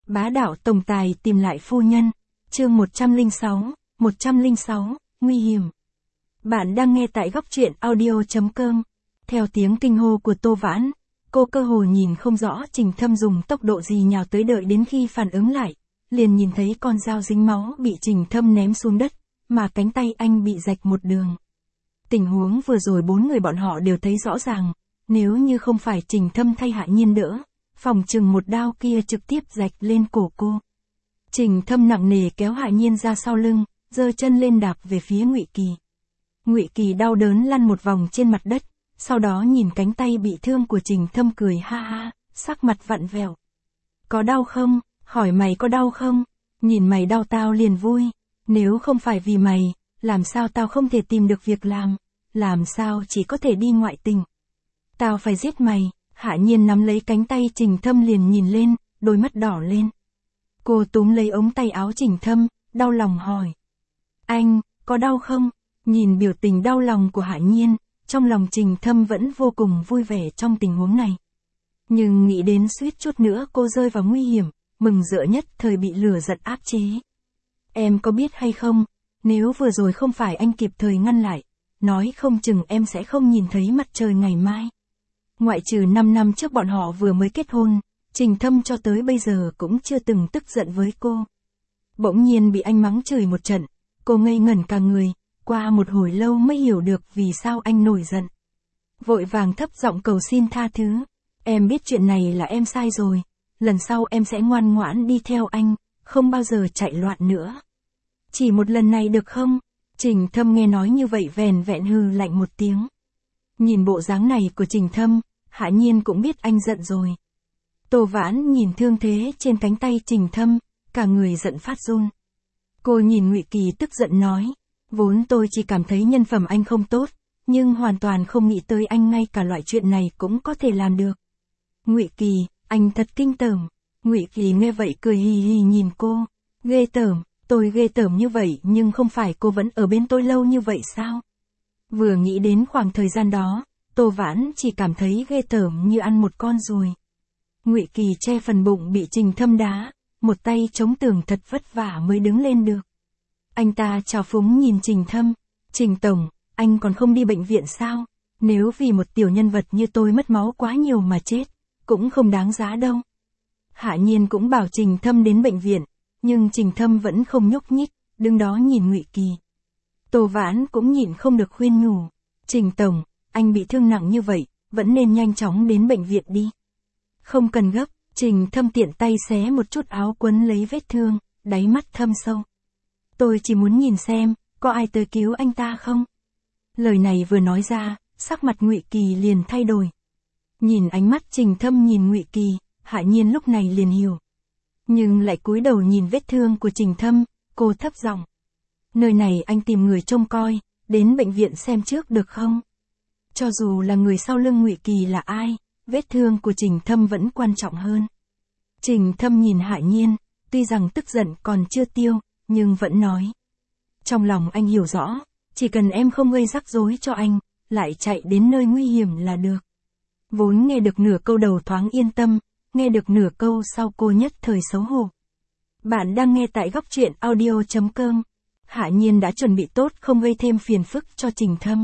Bá đạo tổng tài tìm lại phu nhân. Chương 106, nguy hiểm. Bạn đang nghe tại góc truyện audio.com. Theo tiếng kinh hô của Tô Vãn, cô cơ hồ nhìn không rõ Trình Thâm dùng tốc độ gì nhào tới, đợi đến khi phản ứng lại, liền nhìn thấy con dao dính máu bị Trình Thâm ném xuống đất, mà cánh tay anh bị rạch một đường. Tình huống vừa rồi bốn người bọn họ đều thấy rõ ràng, nếu như không phải Trình Thâm thay Hạ Nhiên đỡ, phòng chừng một đao kia trực tiếp rạch lên cổ cô. Trình Thâm nặng nề kéo Hạ Nhiên ra sau lưng, giơ chân lên đạp về phía Ngụy Kỳ. Ngụy Kỳ đau đớn lăn một vòng trên mặt đất, sau đó nhìn cánh tay bị thương của Trình Thâm cười ha ha, sắc mặt vặn vẹo. Có đau không? Hỏi mày có đau không? Nhìn mày đau tao liền vui. Nếu không phải vì mày, làm sao tao không thể tìm được việc làm sao chỉ có thể đi ngoại tình. Tao phải giết mày. Hạ Nhiên nắm lấy cánh tay Trình Thâm liền nhìn lên, đôi mắt đỏ lên. Cô túm lấy ống tay áo Trình Thâm, đau lòng hỏi. Anh, có đau không? Nhìn biểu tình đau lòng của Hạ Nhiên, trong lòng Trình Thâm vẫn vô cùng vui vẻ trong tình huống này. Nhưng nghĩ đến suýt chút nữa cô rơi vào nguy hiểm, mừng rỡ nhất thời bị lửa giận áp chế. Em có biết hay không, nếu vừa rồi không phải anh kịp thời ngăn lại, nói không chừng em sẽ không nhìn thấy mặt trời ngày mai. Ngoại trừ 5 năm trước bọn họ vừa mới kết hôn, Trình Thâm cho tới bây giờ cũng chưa từng tức giận với cô. Bỗng nhiên bị anh mắng chửi một trận, cô ngây ngẩn cả người, qua một hồi lâu mới hiểu được vì sao anh nổi giận. Vội vàng thấp giọng cầu xin tha thứ. Em biết chuyện này là em sai rồi, lần sau em sẽ ngoan ngoãn đi theo anh, không bao giờ chạy loạn nữa. Chỉ một lần này được không? Trình Thâm nghe nói như vậy vẻn vẹn hừ lạnh một tiếng. Nhìn bộ dáng này của Trình Thâm, Hạ Nhiên cũng biết anh giận rồi. Tô Vãn nhìn thương thế trên cánh tay Trình Thâm, cả người giận phát run. Cô nhìn Ngụy Kỳ tức giận nói, vốn tôi chỉ cảm thấy nhân phẩm anh không tốt, nhưng hoàn toàn không nghĩ tới anh ngay cả loại chuyện này cũng có thể làm được. Ngụy Kỳ, anh thật kinh tởm. Ngụy Kỳ nghe vậy cười hì hì nhìn cô. Ghê tởm, tôi ghê tởm như vậy nhưng không phải cô vẫn ở bên tôi lâu như vậy sao? Vừa nghĩ đến khoảng thời gian đó, Tô Vãn chỉ cảm thấy ghê tởm như ăn một con ruồi. Ngụy Kỳ che phần bụng bị Trình Thâm đá, một tay chống tường thật vất vả mới đứng lên được. Anh ta trào phúng nhìn Trình Thâm. Trình tổng, anh còn không đi bệnh viện sao? Nếu vì một tiểu nhân vật như tôi mất máu quá nhiều mà chết, cũng không đáng giá đâu. Hạ Nhiên cũng bảo Trình Thâm đến bệnh viện, nhưng Trình Thâm vẫn không nhúc nhích, đứng đó nhìn Ngụy Kỳ. Tô Vãn cũng nhịn không được khuyên nhủ. Trình tổng, anh bị thương nặng như vậy, vẫn nên nhanh chóng đến bệnh viện đi. Không cần gấp. Trình Thâm tiện tay xé một chút áo quấn lấy vết thương, đáy mắt thâm sâu. Tôi chỉ muốn nhìn xem, có ai tới cứu anh ta không? Lời này vừa nói ra, sắc mặt Ngụy Kỳ liền thay đổi. Nhìn ánh mắt Trình Thâm nhìn Ngụy Kỳ, Hạ Nhiên lúc này liền hiểu. Nhưng lại cúi đầu nhìn vết thương của Trình Thâm, cô thấp giọng. Nơi này anh tìm người trông coi, đến bệnh viện xem trước được không? Cho dù là người sau lưng Ngụy Kỳ là ai, vết thương của Trình Thâm vẫn quan trọng hơn. Trình Thâm nhìn Hạ Nhiên, tuy rằng tức giận còn chưa tiêu, nhưng vẫn nói. Trong lòng anh hiểu rõ, chỉ cần em không gây rắc rối cho anh, lại chạy đến nơi nguy hiểm là được. Vốn nghe được nửa câu đầu thoáng yên tâm, nghe được nửa câu sau cô nhất thời xấu hổ. Bạn đang nghe tại góc truyện audio.com. Hạ Nhiên đã chuẩn bị tốt không gây thêm phiền phức cho Trình Thâm.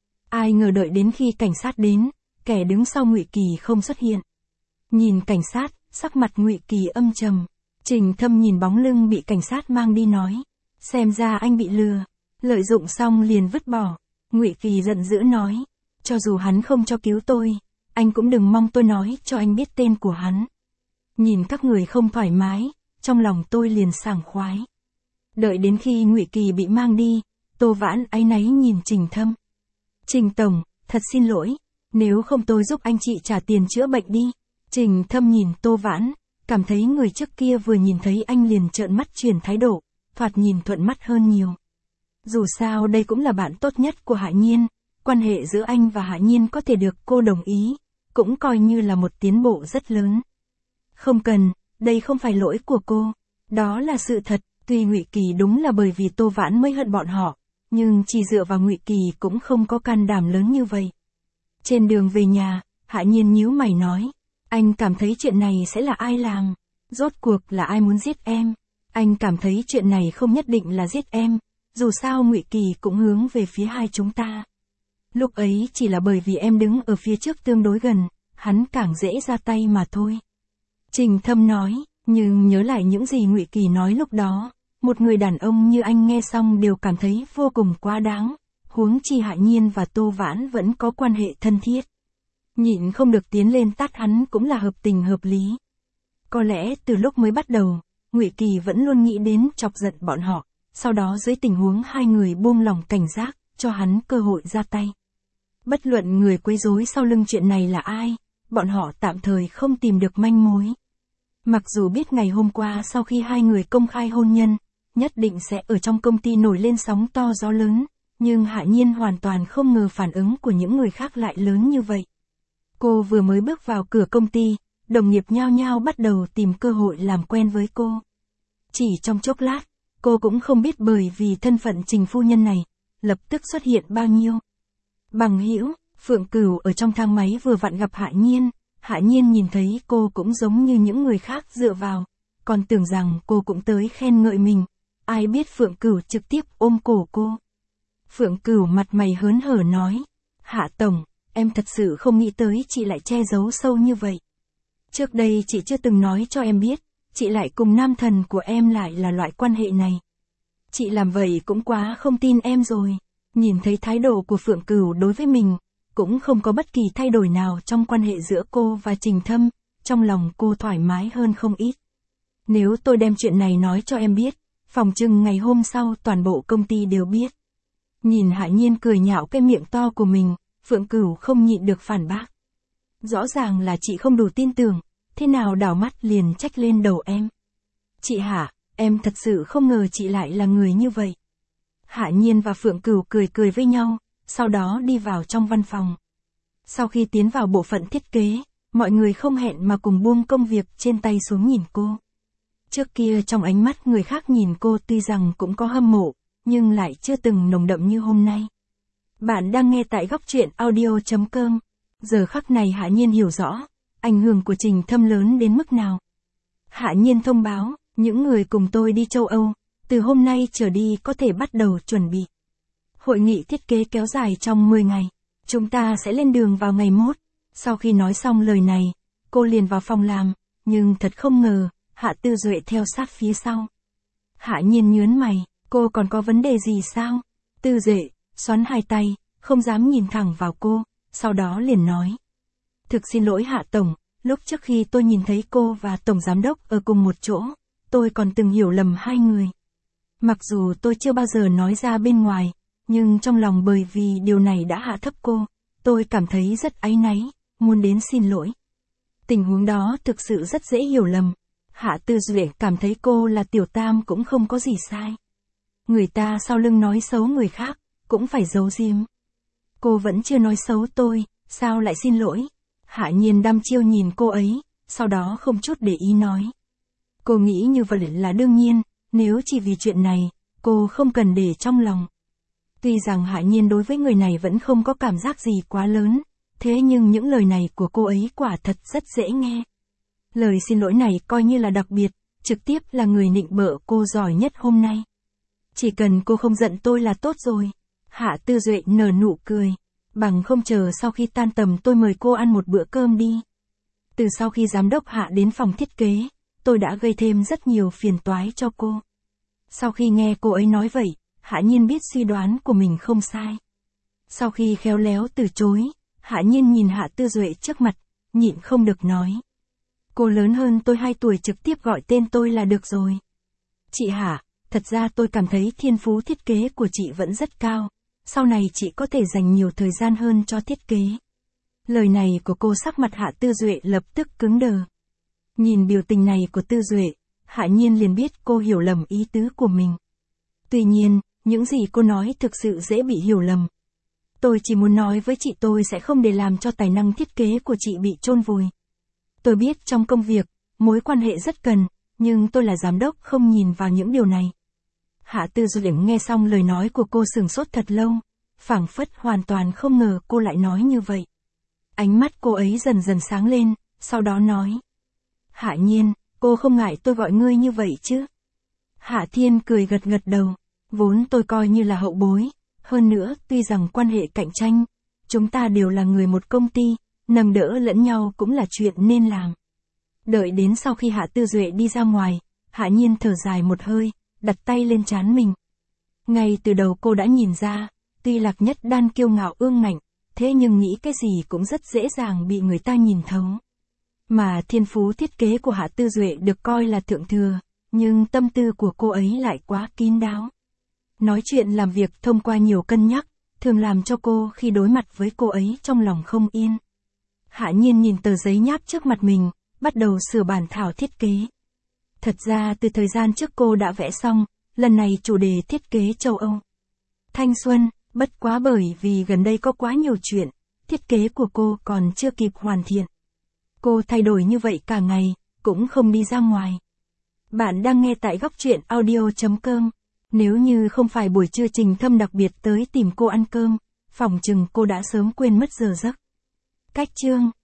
Ai ngờ đợi đến khi cảnh sát đến, kẻ đứng sau Ngụy Kỳ không xuất hiện. Nhìn cảnh sát, sắc mặt Ngụy Kỳ âm trầm. Trình Thâm nhìn bóng lưng bị cảnh sát mang đi nói. Xem ra anh bị lừa. Lợi dụng xong liền vứt bỏ. Ngụy Kỳ giận dữ nói. Cho dù hắn không cho cứu tôi, anh cũng đừng mong tôi nói cho anh biết tên của hắn. Nhìn các người không thoải mái, trong lòng tôi liền sảng khoái. Đợi đến khi Ngụy Kỳ bị mang đi, Tô Vãn áy náy nhìn Trình Thâm. Trình tổng, thật xin lỗi, nếu không tôi giúp anh chị trả tiền chữa bệnh đi. Trình Thâm nhìn Tô Vãn, cảm thấy người trước kia vừa nhìn thấy anh liền trợn mắt chuyển thái độ, thoạt nhìn thuận mắt hơn nhiều. Dù sao đây cũng là bạn tốt nhất của Hạ Nhiên, quan hệ giữa anh và Hạ Nhiên có thể được cô đồng ý, cũng coi như là một tiến bộ rất lớn. Không cần, đây không phải lỗi của cô, đó là sự thật. Tuy Ngụy Kỳ đúng là bởi vì Tô Vãn mới hận bọn họ, nhưng chỉ dựa vào Ngụy Kỳ cũng không có can đảm lớn như vậy. Trên đường về nhà, Hạ Nhiên nhíu mày nói, anh cảm thấy chuyện này sẽ là ai làm? Rốt cuộc là ai muốn giết em? Anh cảm thấy chuyện này không nhất định là giết em, dù sao Ngụy Kỳ cũng hướng về phía hai chúng ta. Lúc ấy chỉ là bởi vì em đứng ở phía trước tương đối gần, hắn càng dễ ra tay mà thôi. Trình Thâm nói, nhưng nhớ lại những gì Ngụy Kỳ nói lúc đó, một người đàn ông như anh nghe xong đều cảm thấy vô cùng quá đáng, huống chi Hạ Nhiên và Tô Vãn vẫn có quan hệ thân thiết. Nhịn không được tiến lên tát hắn cũng là hợp tình hợp lý. Có lẽ từ lúc mới bắt đầu, Ngụy Kỳ vẫn luôn nghĩ đến chọc giận bọn họ, sau đó dưới tình huống hai người buông lỏng cảnh giác, cho hắn cơ hội ra tay. Bất luận người quấy rối sau lưng chuyện này là ai, bọn họ tạm thời không tìm được manh mối. Mặc dù biết ngày hôm qua sau khi hai người công khai hôn nhân, nhất định sẽ ở trong công ty nổi lên sóng to gió lớn, nhưng Hạ Nhiên hoàn toàn không ngờ phản ứng của những người khác lại lớn như vậy. Cô vừa mới bước vào cửa công ty, đồng nghiệp nhao nhao bắt đầu tìm cơ hội làm quen với cô. Chỉ trong chốc lát, cô cũng không biết bởi vì thân phận Trình phu nhân này, lập tức xuất hiện bao nhiêu bằng hữu. Phượng Cửu ở trong thang máy vừa vặn gặp Hạ Nhiên, Hạ Nhiên nhìn thấy cô cũng giống như những người khác dựa vào, còn tưởng rằng cô cũng tới khen ngợi mình, ai biết Phượng Cửu trực tiếp ôm cổ cô. Phượng Cửu mặt mày hớn hở nói, Hạ Tổng, em thật sự không nghĩ tới chị lại che giấu sâu như vậy. Trước đây chị chưa từng nói cho em biết, chị lại cùng nam thần của em lại là loại quan hệ này. Chị làm vậy cũng quá không tin em rồi. Nhìn thấy thái độ của Phượng Cửu đối với mình, cũng không có bất kỳ thay đổi nào trong quan hệ giữa cô và Trình Thâm, trong lòng cô thoải mái hơn không ít. Nếu tôi đem chuyện này nói cho em biết, phòng chừng ngày hôm sau toàn bộ công ty đều biết. Nhìn Hạ Nhiên cười nhạo cái miệng to của mình, Phượng Cửu không nhịn được phản bác. Rõ ràng là chị không đủ tin tưởng, thế nào đảo mắt liền trách lên đầu em. Chị Hạ, em thật sự không ngờ chị lại là người như vậy. Hạ Nhiên và Phượng Cửu cười cười với nhau, sau đó đi vào trong văn phòng. Sau khi tiến vào bộ phận thiết kế, mọi người không hẹn mà cùng buông công việc trên tay xuống nhìn cô. Trước kia trong ánh mắt người khác nhìn cô tuy rằng cũng có hâm mộ, nhưng lại chưa từng nồng đậm như hôm nay. Bạn đang nghe tại góc truyện audio.com. Giờ khắc này Hạ Nhiên hiểu rõ, ảnh hưởng của Trình Thâm lớn đến mức nào. Hạ Nhiên thông báo, những người cùng tôi đi châu Âu, từ hôm nay trở đi có thể bắt đầu chuẩn bị. Hội nghị thiết kế kéo dài trong 10 ngày. Chúng ta sẽ lên đường vào ngày mốt. Sau khi nói xong lời này, cô liền vào phòng làm, nhưng thật không ngờ, Hạ Tư Duệ theo sát phía sau. Hạ Nhiên nhớn mày, cô còn có vấn đề gì sao? Tư Duệ, xoắn hai tay, không dám nhìn thẳng vào cô, sau đó liền nói. Thực xin lỗi Hạ Tổng, lúc trước khi tôi nhìn thấy cô và Tổng Giám Đốc ở cùng một chỗ, tôi còn từng hiểu lầm hai người. Mặc dù tôi chưa bao giờ nói ra bên ngoài, nhưng trong lòng bởi vì điều này đã hạ thấp cô, tôi cảm thấy rất áy náy, muốn đến xin lỗi. Tình huống đó thực sự rất dễ hiểu lầm. Hạ Tư Duệ cảm thấy cô là tiểu tam cũng không có gì sai. Người ta sau lưng nói xấu người khác, cũng phải giấu giếm. Cô vẫn chưa nói xấu tôi, sao lại xin lỗi? Hạ Nhiên đăm chiêu nhìn cô ấy, sau đó không chút để ý nói. Cô nghĩ như vậy là đương nhiên, nếu chỉ vì chuyện này, cô không cần để trong lòng. Tuy rằng Hạ Nhiên đối với người này vẫn không có cảm giác gì quá lớn, thế nhưng những lời này của cô ấy quả thật rất dễ nghe. Lời xin lỗi này coi như là đặc biệt, trực tiếp là người nịnh bợ cô giỏi nhất hôm nay. Chỉ cần cô không giận tôi là tốt rồi. Hạ Tư Duệ nở nụ cười. Bằng không chờ sau khi tan tầm tôi mời cô ăn một bữa cơm đi. Từ sau khi giám đốc Hạ đến phòng thiết kế, tôi đã gây thêm rất nhiều phiền toái cho cô. Sau khi nghe cô ấy nói vậy, Hạ Nhiên biết suy đoán của mình không sai. Sau khi khéo léo từ chối, Hạ Nhiên nhìn Hạ Tư Duệ trước mặt, nhịn không được nói. Cô lớn hơn tôi 2 tuổi trực tiếp gọi tên tôi là được rồi. Chị Hạ, thật ra tôi cảm thấy thiên phú thiết kế của chị vẫn rất cao, sau này chị có thể dành nhiều thời gian hơn cho thiết kế. Lời này của cô sắc mặt Hạ Tư Duệ lập tức cứng đờ. Nhìn biểu tình này của Tư Duệ, Hạ Nhiên liền biết cô hiểu lầm ý tứ của mình. Tuy nhiên, những gì cô nói thực sự dễ bị hiểu lầm. Tôi chỉ muốn nói với chị tôi sẽ không để làm cho tài năng thiết kế của chị bị chôn vùi. Tôi biết trong công việc, mối quan hệ rất cần, nhưng tôi là giám đốc không nhìn vào những điều này. Hạ Tư Duệ nghe xong lời nói của cô sửng sốt thật lâu, phảng phất hoàn toàn không ngờ cô lại nói như vậy. Ánh mắt cô ấy dần dần sáng lên, sau đó nói. Hạ Nhiên, Cô không ngại tôi gọi ngươi như vậy chứ? Hạ Thiên cười gật gật đầu. Vốn tôi coi như là hậu bối. Hơn nữa, tuy rằng quan hệ cạnh tranh, chúng ta đều là người một công ty, nâng đỡ lẫn nhau cũng là chuyện nên làm. Đợi đến sau khi Hạ Tư Duệ đi ra ngoài, Hạ Nhiên thở dài một hơi, đặt tay lên trán mình. Ngay từ đầu cô đã nhìn ra, tuy Lạc Nhất Đan kiêu ngạo ương ngạnh, thế nhưng nghĩ cái gì cũng rất dễ dàng bị người ta nhìn thấu. Mà thiên phú thiết kế của Hạ Tư Duệ được coi là thượng thừa, nhưng tâm tư của cô ấy lại quá kín đáo. Nói chuyện làm việc thông qua nhiều cân nhắc, thường làm cho cô khi đối mặt với cô ấy trong lòng không yên. Hạ Nhiên nhìn tờ giấy nháp trước mặt mình, bắt đầu sửa bản thảo thiết kế. Thật ra từ thời gian trước cô đã vẽ xong, lần này chủ đề thiết kế châu Âu. Thanh xuân, bất quá bởi vì gần đây có quá nhiều chuyện, thiết kế của cô còn chưa kịp hoàn thiện. Cô thay đổi như vậy cả ngày, cũng không đi ra ngoài. Bạn đang nghe tại góc truyện audio.com. Nếu như không phải buổi trưa Trình Thâm đặc biệt tới tìm cô ăn cơm, phỏng chừng cô đã sớm quên mất giờ giấc. Cách chương